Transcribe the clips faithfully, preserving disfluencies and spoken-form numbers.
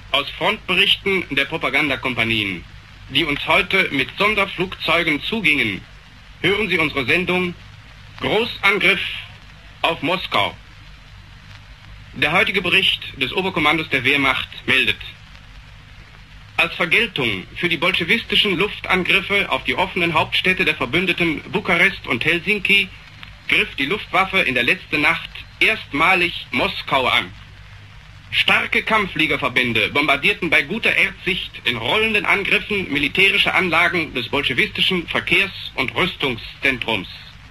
aus Frontberichten der Propagandakompanien, die uns heute mit Sonderflugzeugen zugingen, hören Sie unsere Sendung Großangriff auf Moskau. Der heutige Bericht des Oberkommandos der Wehrmacht meldet: Als Vergeltung für die bolschewistischen Luftangriffe auf die offenen Hauptstädte der Verbündeten Bukarest und Helsinki griff die Luftwaffe in der letzten Nacht erstmalig Moskau an. Starke Kampffliegerverbände bombardierten bei guter Erdsicht in rollenden Angriffen militärische Anlagen des bolschewistischen Verkehrs- und Rüstungszentrums.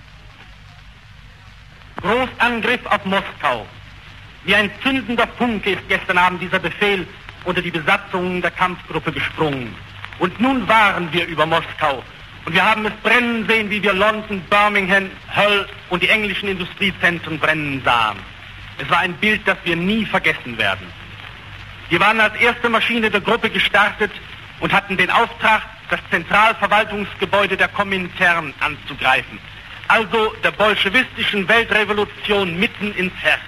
Großangriff auf Moskau. Wie ein zündender Funke ist gestern Abend dieser Befehl unter die Besatzung der Kampfgruppe gesprungen. Und nun waren wir über Moskau. Und wir haben es brennen sehen, wie wir London, Birmingham, Hull und die englischen Industriezentren brennen sahen. Es war ein Bild, das wir nie vergessen werden. Wir waren als erste Maschine der Gruppe gestartet und hatten den Auftrag, das Zentralverwaltungsgebäude der Komintern anzugreifen. Also der bolschewistischen Weltrevolution mitten ins Herz.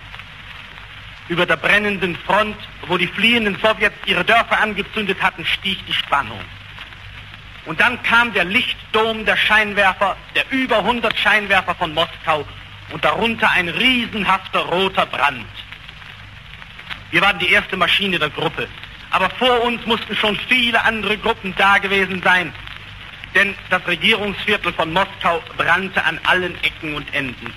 Über der brennenden Front, wo die fliehenden Sowjets ihre Dörfer angezündet hatten, stieg die Spannung. Und dann kam der Lichtdom der Scheinwerfer, der über hundert Scheinwerfer von Moskau und darunter ein riesenhafter roter Brand. Wir waren die erste Maschine der Gruppe, aber vor uns mussten schon viele andere Gruppen da gewesen sein, denn das Regierungsviertel von Moskau brannte an allen Ecken und Enden.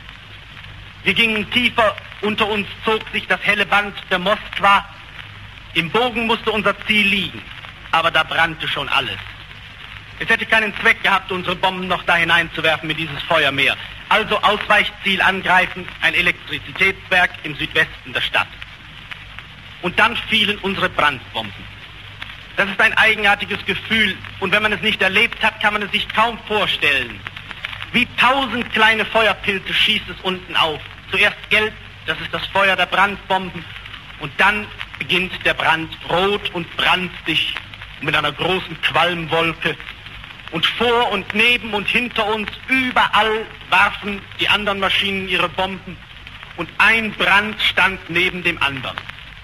Wir gingen tiefer, unter uns zog sich das helle Band der Moskwa. Im Bogen musste unser Ziel liegen, aber da brannte schon alles. Es hätte keinen Zweck gehabt, unsere Bomben noch da hineinzuwerfen in dieses Feuermeer. Also Ausweichziel angreifen, ein Elektrizitätswerk im Südwesten der Stadt. Und dann fielen unsere Brandbomben. Das ist ein eigenartiges Gefühl, und wenn man es nicht erlebt hat, kann man es sich kaum vorstellen. Wie tausend kleine Feuerpilze schießt es unten auf. Zuerst gelb, das ist das Feuer der Brandbomben, und dann beginnt der Brand rot und brandstig mit einer großen Qualmwolke. Und vor und neben und hinter uns, überall warfen die anderen Maschinen ihre Bomben, und ein Brand stand neben dem anderen.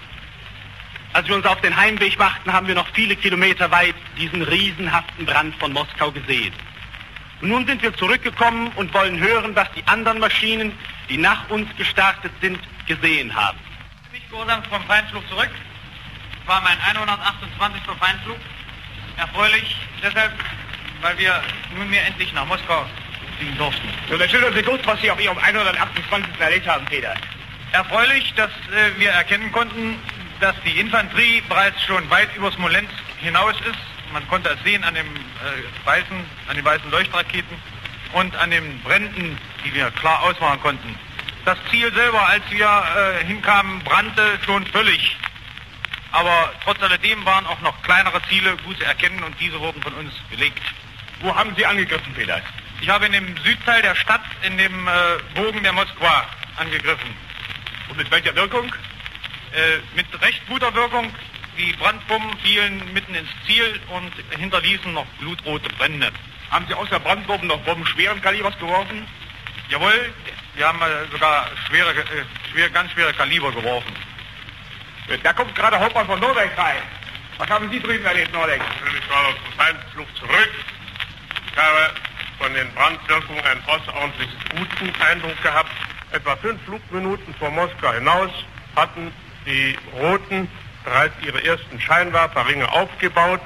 Als wir uns auf den Heimweg machten, haben wir noch viele Kilometer weit diesen riesenhaften Brand von Moskau gesehen. Und nun sind wir zurückgekommen und wollen hören, was die anderen Maschinen, die nach uns gestartet sind, gesehen haben. Ich gehorsam vom Feindflug zurück. Es war mein hundertachtundzwanzigster Feindflug. Erfreulich deshalb, weil wir nunmehr endlich nach Moskau fliegen durften. So, dann schildern Sie kurz, was Sie auf Ihrem hundertachtundzwanzigsten erlebt haben, Peter. Erfreulich, dass äh, wir erkennen konnten, dass die Infanterie bereits schon weit über Smolensk hinaus ist. Man konnte es sehen an, dem, äh, weißen, an den weißen Leuchtraketen und an den Bränden, die wir klar ausmachen konnten. Das Ziel selber, als wir äh, hinkamen, brannte schon völlig. Aber trotz alledem waren auch noch kleinere Ziele gut zu erkennen, und diese wurden von uns belegt. Wo haben Sie angegriffen, Peter? Ich habe in dem Südteil der Stadt, in dem äh, Bogen der Moskwa, angegriffen. Und mit welcher Wirkung? Äh, mit recht guter Wirkung. Die Brandbomben fielen mitten ins Ziel und hinterließen noch blutrote Brände. Haben Sie außer Brandbomben noch Bomben schweren Kalibers geworfen? Jawohl, wir haben äh, sogar schwere, äh, schwer, ganz schwere Kaliber geworfen. Da kommt gerade Hauptmann von Nordex rein. Was haben Sie drüben erlebt, Nordex? Ich war auf dem Feindflug zurück. Ich habe von den Brandwirkungen einen außerordentlich guten Eindruck gehabt. Etwa fünf Flugminuten vor Moskau hinaus hatten die Roten bereits ihre ersten Scheinwerferringe aufgebaut,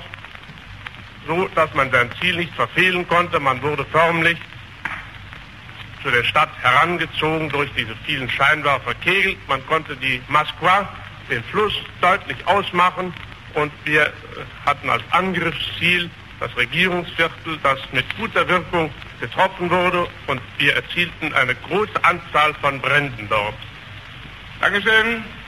so dass man sein Ziel nicht verfehlen konnte. Man wurde förmlich zu der Stadt herangezogen durch diese vielen Scheinwerferkegel. Man konnte die Moskwa, den Fluss, deutlich ausmachen, und wir hatten als Angriffsziel das Regierungsviertel, das mit guter Wirkung getroffen wurde, und wir erzielten eine große Anzahl von Bränden dort. Dankeschön.